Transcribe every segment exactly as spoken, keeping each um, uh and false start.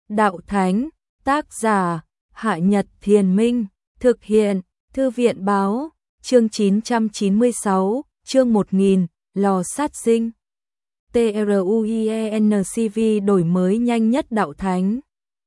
Đạo Thánh, tác giả, Hạ Nhật Thiền Minh, thực hiện, Thư viện Báo, chương chín trăm chín mươi sáu, chương một nghìn, lò sát sinh. TRUIENCV đổi mới nhanh nhất Đạo Thánh.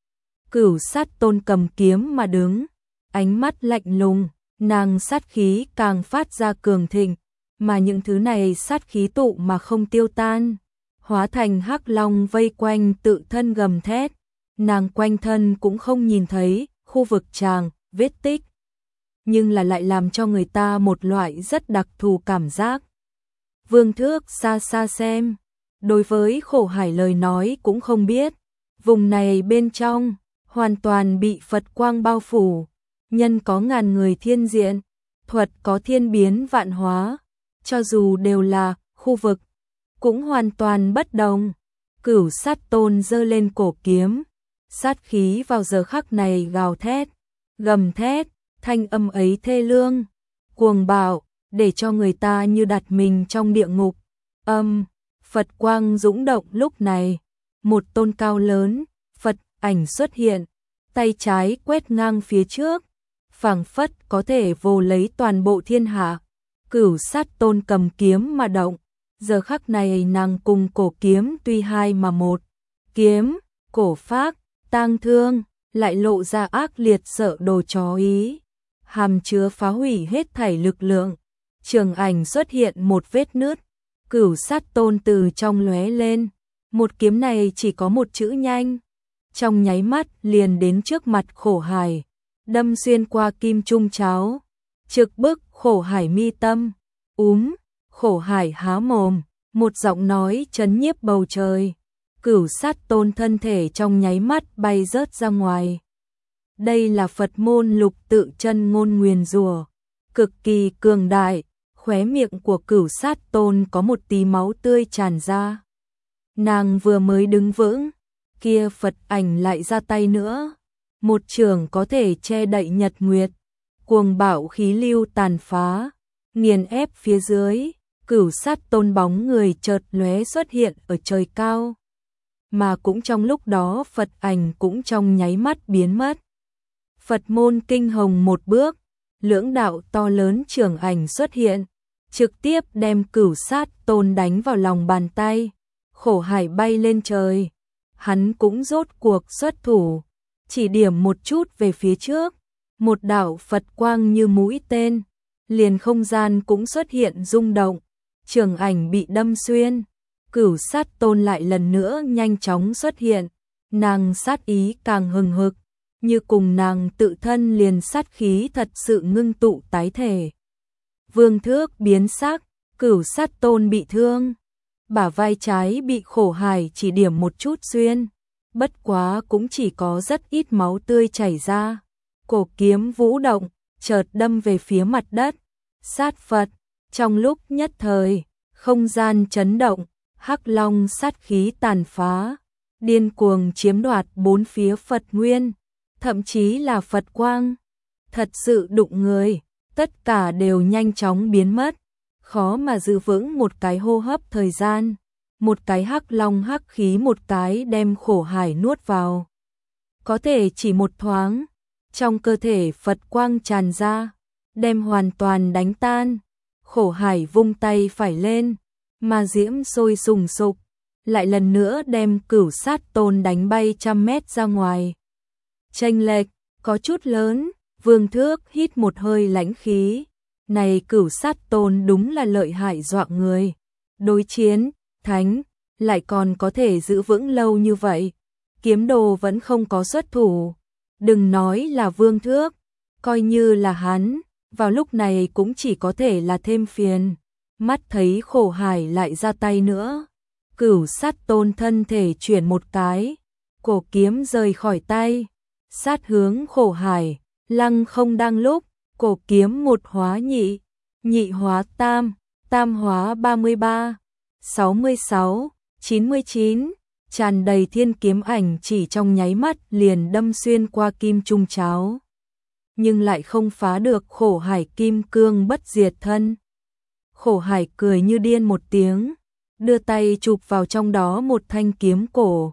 Cửu Sát Tôn cầm kiếm mà đứng, ánh mắt lạnh lùng, nàng sát khí càng phát ra cường thịnh, mà những thứ này sát khí tụ mà không tiêu tan, hóa thành hắc long vây quanh tự thân gầm thét, nàng quanh thân cũng không nhìn thấy khu vực tràng, vết tích, nhưng là lại làm cho người ta một loại rất đặc thù cảm giác. Vương Thước xa xa xem, đối với Khổ Hải lời nói cũng không biết, vùng này bên trong hoàn toàn bị Phật quang bao phủ, nhân có ngàn người thiên diện, thuật có thiên biến vạn hóa, cho dù đều là khu vực, cũng hoàn toàn bất đồng. Cửu Sát Tôn giơ lên cổ kiếm, sát khí vào giờ khắc này gào thét, gầm thét, thanh âm ấy thê lương, cuồng bạo, để cho người ta như đặt mình trong địa ngục. Âm, Phật quang dũng động lúc này, một tôn cao lớn, Phật ảnh xuất hiện, tay trái quét ngang phía trước, phảng phất có thể vồ lấy toàn bộ thiên hạ. Cửu Sát Tôn cầm kiếm mà động, giờ khắc này nàng cùng cổ kiếm tuy hai mà một, kiếm, cổ phác, tang thương, lại lộ ra ác liệt sợ đồ chó ý, hàm chứa phá hủy hết thảy lực lượng. Trường ảnh xuất hiện một vết nứt, Cửu Sát Tôn từ trong lóe lên, một kiếm này chỉ có một chữ nhanh, trong nháy mắt liền đến trước mặt Khổ Hải, đâm xuyên qua kim trung cháo, trực bức Khổ Hải mi tâm. Úm, Khổ Hải há mồm, một giọng nói chấn nhiếp bầu trời. Cửu Sát Tôn thân thể trong nháy mắt bay rớt ra ngoài. Đây là Phật môn lục tự chân ngôn nguyền rủa, cực kỳ cường đại, khóe miệng của Cửu Sát Tôn có một tí máu tươi tràn ra. Nàng vừa mới đứng vững, kia Phật ảnh lại ra tay nữa, một chưởng có thể che đậy nhật nguyệt, cuồng bạo khí lưu tàn phá, nghiền ép phía dưới. Cửu Sát Tôn bóng người chợt lóe xuất hiện ở trời cao, mà cũng trong lúc đó Phật ảnh cũng trong nháy mắt biến mất. Phật môn kinh hồng một bước, lưỡng đạo to lớn trường ảnh xuất hiện, trực tiếp đem Cửu Sát Tôn đánh vào lòng bàn tay. Khổ Hải bay lên trời, hắn cũng rốt cuộc xuất thủ, chỉ điểm một chút về phía trước, một đạo Phật quang như mũi tên, liền không gian cũng xuất hiện rung động, trường ảnh bị đâm xuyên. Cửu Sát Tôn lại lần nữa nhanh chóng xuất hiện, nàng sát ý càng hừng hực, như cùng nàng tự thân liền sát khí thật sự ngưng tụ tái thể. Vương Thước biến sắc, Cửu Sát Tôn bị thương, bả vai trái bị Khổ Hải chỉ điểm một chút xuyên, bất quá cũng chỉ có rất ít máu tươi chảy ra. Cổ kiếm vũ động, chợt đâm về phía mặt đất. Sát Phật, trong lúc nhất thời, không gian chấn động, hắc long sát khí tàn phá, điên cuồng chiếm đoạt bốn phía Phật nguyên, thậm chí là Phật quang, thật sự đụng người, tất cả đều nhanh chóng biến mất, khó mà giữ vững một cái hô hấp thời gian, một cái hắc long hắc khí một cái đem Khổ Hải nuốt vào. Có thể chỉ một thoáng, trong cơ thể Phật quang tràn ra, đem hoàn toàn đánh tan. Khổ Hải vung tay phải lên, mà diễm sôi sùng sục, lại lần nữa đem Cửu Sát Tôn đánh bay trăm mét ra ngoài. Chênh lệch có chút lớn, Vương Thước hít một hơi lãnh khí, này Cửu Sát Tôn đúng là lợi hại dọa người. Đối chiến, thánh, lại còn có thể giữ vững lâu như vậy, kiếm đồ vẫn không có xuất thủ. Đừng nói là Vương Thước, coi như là hắn, vào lúc này cũng chỉ có thể là thêm phiền. Mắt thấy Khổ Hải lại ra tay nữa, Cửu Sát Tôn thân thể chuyển một cái, cổ kiếm rời khỏi tay, sát hướng Khổ Hải. Lăng không đang lúc, cổ kiếm một hóa nhị, nhị hóa tam, tam hóa ba mươi ba, sáu mươi sáu, chín mươi chín, tràn đầy thiên kiếm ảnh chỉ trong nháy mắt liền đâm xuyên qua kim trung cháo, nhưng lại không phá được Khổ Hải kim cương bất diệt thân. Khổ Hải cười như điên một tiếng, đưa tay chụp vào trong đó một thanh kiếm cổ,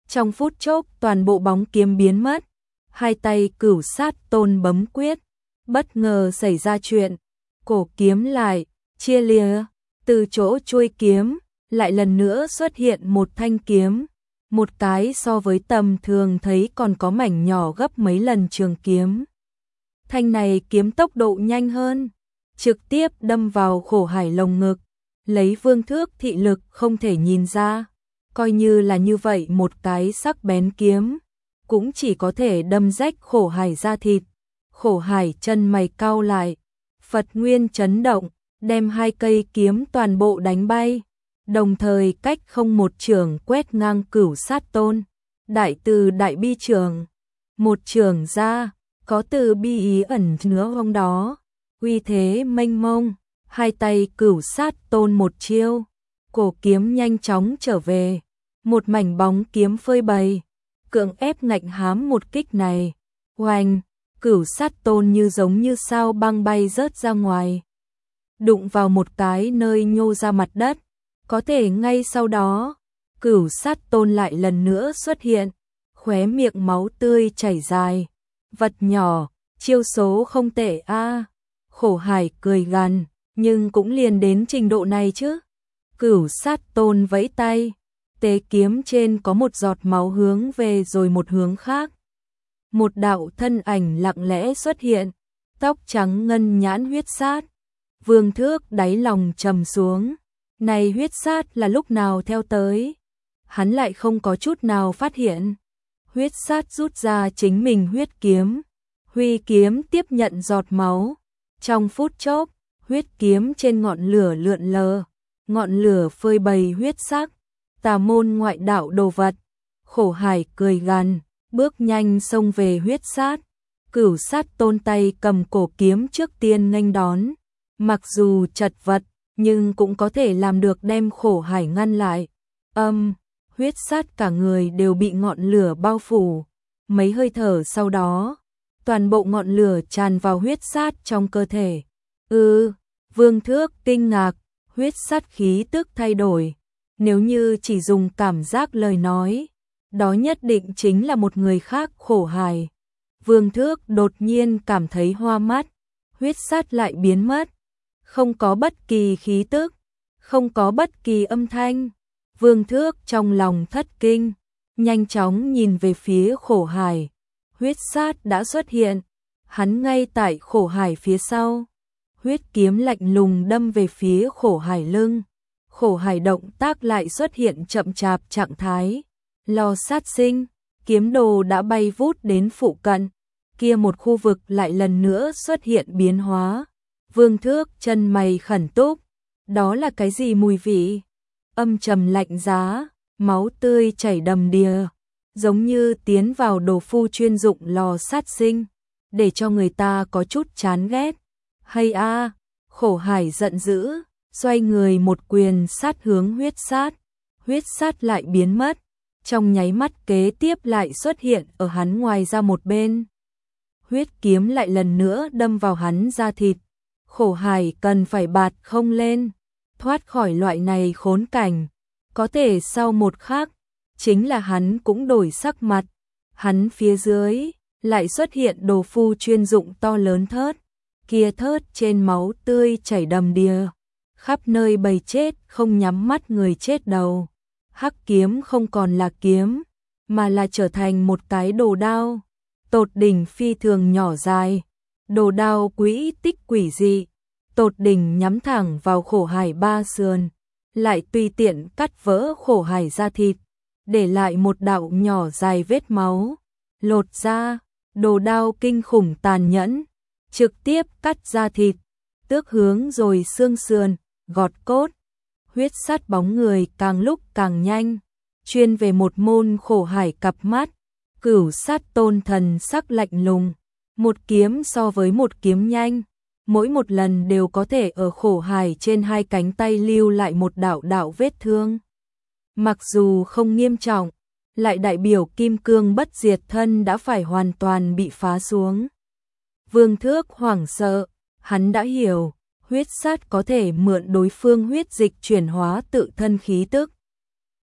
Trong phút chốc toàn bộ bóng kiếm biến mất, hai tay Cửu Sát Tôn bấm quyết, bất ngờ xảy ra chuyện, cổ kiếm lại chia lìa, từ chỗ chuôi kiếm lại lần nữa xuất hiện một thanh kiếm, một cái so với tầm thường thấy còn có mảnh nhỏ gấp mấy lần trường kiếm. Thanh này kiếm tốc độ nhanh hơn, trực tiếp đâm vào Khổ Hải lồng ngực, lấy Vương Thước thị lực không thể nhìn ra, coi như là như vậy một cái sắc bén kiếm, cũng chỉ có thể đâm rách Khổ Hải da thịt. Khổ Hải chân mày cau lại, Phật nguyên chấn động, đem hai cây kiếm toàn bộ đánh bay, đồng thời cách không một trường quét ngang Cửu Sát Tôn. Đại từ đại bi trường, một trường ra, có từ bi ý ẩn nữa trong đó, uy thế mênh mông, hai tay Cửu Sát Tôn một chiêu, cổ kiếm nhanh chóng trở về, một mảnh bóng kiếm phơi bày, cưỡng ép ngạnh hám một kích này. Oanh, Cửu Sát Tôn như giống như sao băng bay rớt ra ngoài, đụng vào một cái nơi nhô ra mặt đất, có thể ngay sau đó, Cửu Sát Tôn lại lần nữa xuất hiện, khóe miệng máu tươi chảy dài. Vật nhỏ, chiêu số không tệ a. À. Khổ Hải cười gằn, nhưng cũng liền đến trình độ này chứ. Cửu Sát Tôn vẫy tay, tế kiếm trên có một giọt máu hướng về rồi một hướng khác. Một đạo thân ảnh lặng lẽ xuất hiện, tóc trắng ngân nhãn Huyết Sát. Vương Thước đáy lòng trầm xuống, này Huyết Sát là lúc nào theo tới? Hắn lại không có chút nào phát hiện. Huyết Sát rút ra chính mình huyết kiếm, huy kiếm tiếp nhận giọt máu. Trong phút chốc, huyết kiếm trên ngọn lửa lượn lờ, ngọn lửa phơi bày huyết sắc, tà môn ngoại đạo đồ vật. Khổ Hải cười gằn, bước nhanh xông về Huyết Sát. Cửu Sát Tôn tay cầm cổ kiếm trước tiên nghênh đón, mặc dù chật vật, nhưng cũng có thể làm được đem Khổ Hải ngăn lại. Âm, Huyết Sát cả người đều bị ngọn lửa bao phủ, mấy hơi thở sau đó, toàn bộ ngọn lửa tràn vào Huyết Sát trong cơ thể. Ừ, Vương Thước kinh ngạc, Huyết Sát khí tức thay đổi, nếu như chỉ dùng cảm giác lời nói, đó nhất định chính là một người khác. Khổ Hải. Vương Thước đột nhiên cảm thấy hoa mắt, Huyết Sát lại biến mất, không có bất kỳ khí tức, không có bất kỳ âm thanh. Vương Thước trong lòng thất kinh, nhanh chóng nhìn về phía Khổ Hải. Huyết Sát đã xuất hiện, hắn ngay tại Khổ Hải phía sau. Huyết kiếm lạnh lùng đâm về phía Khổ Hải lưng. Khổ Hải động tác lại xuất hiện chậm chạp trạng thái. Lo sát sinh, kiếm đồ đã bay vút đến phụ cận. Kia một khu vực lại lần nữa xuất hiện biến hóa. Vương Thước chân mày khẩn túc. Đó là cái gì mùi vị? Âm trầm lạnh giá, máu tươi chảy đầm đìa, giống như tiến vào đồ phu chuyên dụng lò sát sinh, để cho người ta có chút chán ghét. Hay a, à, Khổ Hải giận dữ, xoay người một quyền sát hướng Huyết Sát. Huyết Sát lại biến mất, trong nháy mắt kế tiếp lại xuất hiện ở hắn ngoài ra một bên. Huyết kiếm lại lần nữa đâm vào hắn da thịt. Khổ Hải cần phải bạt không lên, thoát khỏi loại này khốn cảnh. Có thể sau một khắc, chính là hắn cũng đổi sắc mặt. Hắn phía dưới lại xuất hiện đồ phu chuyên dụng to lớn thớt. Kia thớt trên máu tươi chảy đầm đìa, khắp nơi bầy chết không nhắm mắt người chết đầu. Hắc kiếm không còn là kiếm, mà là trở thành một cái đồ đao, tột đỉnh phi thường nhỏ dài. Đồ đao quỹ tích quỷ dị, tột đỉnh nhắm thẳng vào Khổ Hải ba sườn, lại tùy tiện cắt vỡ Khổ Hải da thịt, để lại một đạo nhỏ dài vết máu. Lột ra, đồ đao kinh khủng tàn nhẫn, trực tiếp cắt da thịt, tước hướng rồi xương sườn, gọt cốt. Huyết Sát bóng người càng lúc càng nhanh, chuyên về một môn Khổ Hải cặp mắt. Cửu Sát Tôn thần sắc lạnh lùng, một kiếm so với một kiếm nhanh, mỗi một lần đều có thể ở Khổ Hải trên hai cánh tay lưu lại một đạo đạo vết thương. Mặc dù không nghiêm trọng, lại đại biểu kim cương bất diệt thân đã phải hoàn toàn bị phá xuống. Vương Thước hoảng sợ, hắn đã hiểu, Huyết Sát có thể mượn đối phương huyết dịch chuyển hóa tự thân khí tức.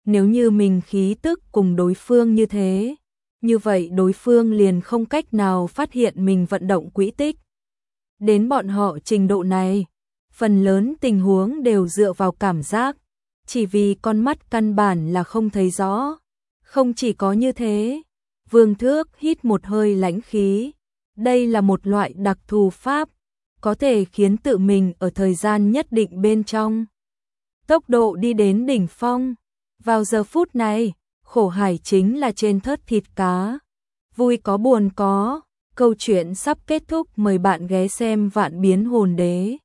Nếu như mình khí tức cùng đối phương như thế, như vậy đối phương liền không cách nào phát hiện mình vận động quỹ tích. Đến bọn họ trình độ này, phần lớn tình huống đều dựa vào cảm giác, chỉ vì con mắt căn bản là không thấy rõ. Không chỉ có như thế, Vương Thước hít một hơi lãnh khí. Đây là một loại đặc thù pháp, có thể khiến tự mình ở thời gian nhất định bên trong tốc độ đi đến đỉnh phong. Vào giờ phút này, khổ hải chính là trên thớt thịt cá. Vui có buồn có, câu chuyện sắp kết thúc, mời bạn ghé xem Vạn Biến Hồn Đế.